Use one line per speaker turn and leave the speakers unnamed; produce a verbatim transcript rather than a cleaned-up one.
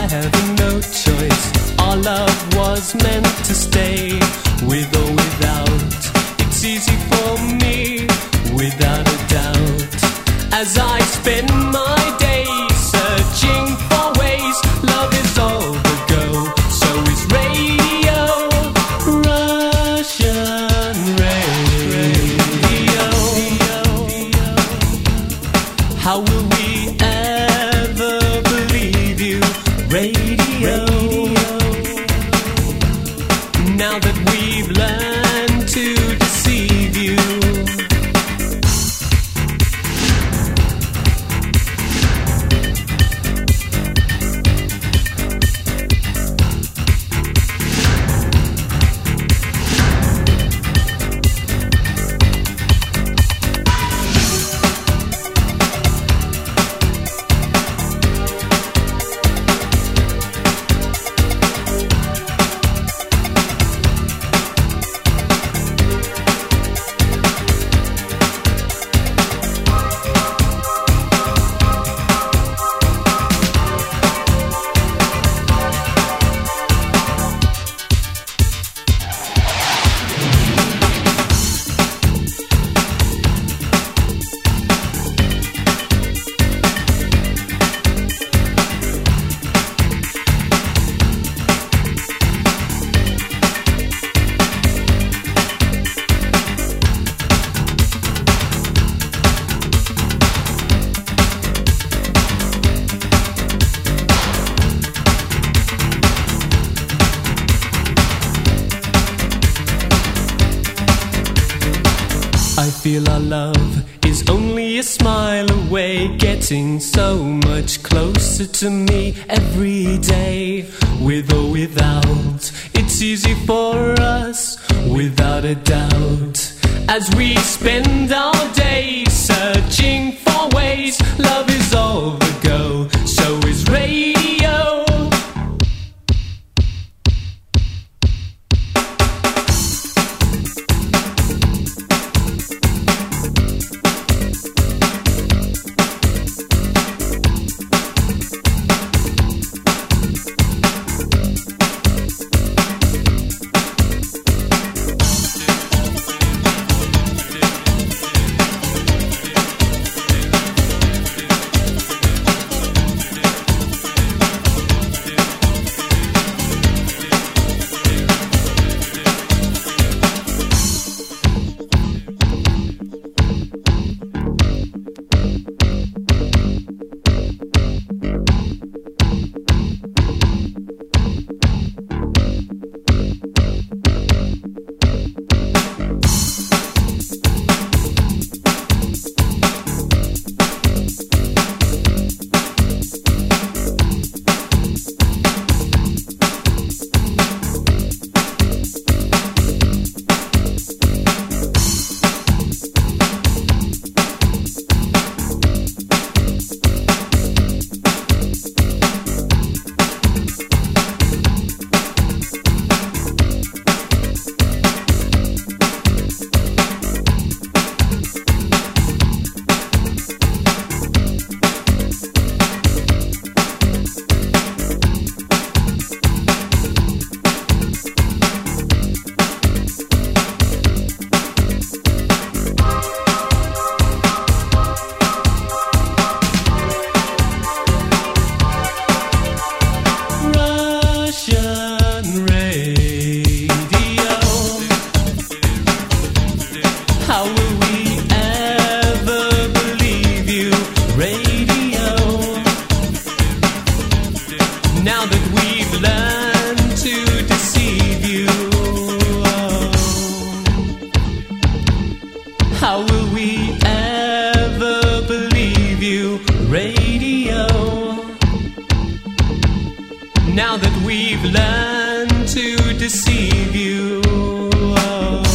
having no choice. Our love was meant to stay, with or without. It's easy for me, without a doubt. As I spend my days searching for ways, love is all the go. So is radio, Russian radio. How will we ever believe you, radio? Now that we've learned to deceive you. I feel our love is only a smile away, getting so much closer to me every day. With or without, it's easy for us, without a doubt. As we spend our days searching for ways, love is all the go. So is radio. How will we ever believe you, radio? Now that we've learned to deceive you. Oh.